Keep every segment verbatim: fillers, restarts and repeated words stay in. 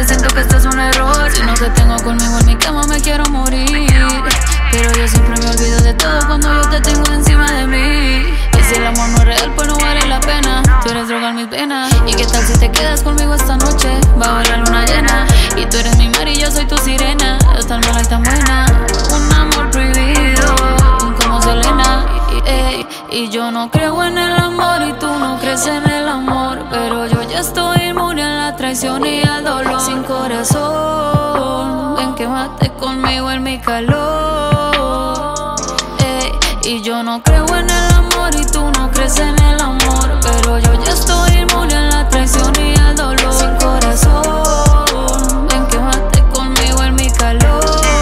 siento que esto es un error. Si no te tengo conmigo en mi cama me quiero morir. Pero yo siempre me olvido de todo cuando yo te tengo encima de mí. Y si el amor no es real, pues no vale la pena. Tú eres droga en mis venas. ¿Y qué tal si te quedas conmigo esta noche bajo la luna llena? Y tú eres mi mar y yo soy tu sirena. Es tan mala y tan buena. Un amor prohibido como Selena. Ey, y yo no creo en el amor y tú no crees en el amor. Pero yo ya estoy inmune a la traición y al dolor. Sin corazón, ven quémate conmigo en mi calor. Ey, y yo no creo en el amor y tú no crees en el amor. Pero yo ya estoy inmune a la traición y al dolor. Sin corazón, ven quémate conmigo en mi calor.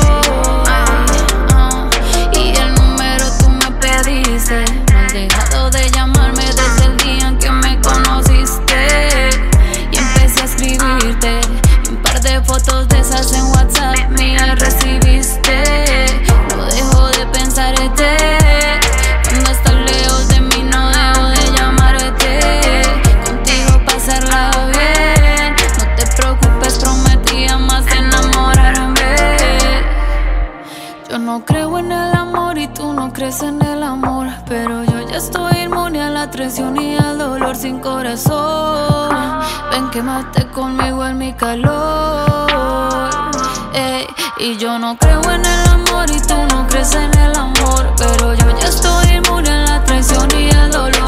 Y el número tú me pediste. No has dejado de llamarme desde el día en que me conociste. Y empecé a escribirte un par de fotos de esas en WhatsApp mías recibiste. No dejo de pensarte. Cuando estás lejos de mí no dejo de llamarte. Contigo pasarla bien. No te preocupes, prometí jamás enamorarme. Yo no creo en el amor y tú no crees en el amor. Pero yo ya estoy inmune a la traición y al dolor. Sin corazón, ven quémate conmigo en mi calor. Ey, y yo no creo en el amor y tú no crees en el amor. Pero yo ya estoy inmune a la traición y al dolor.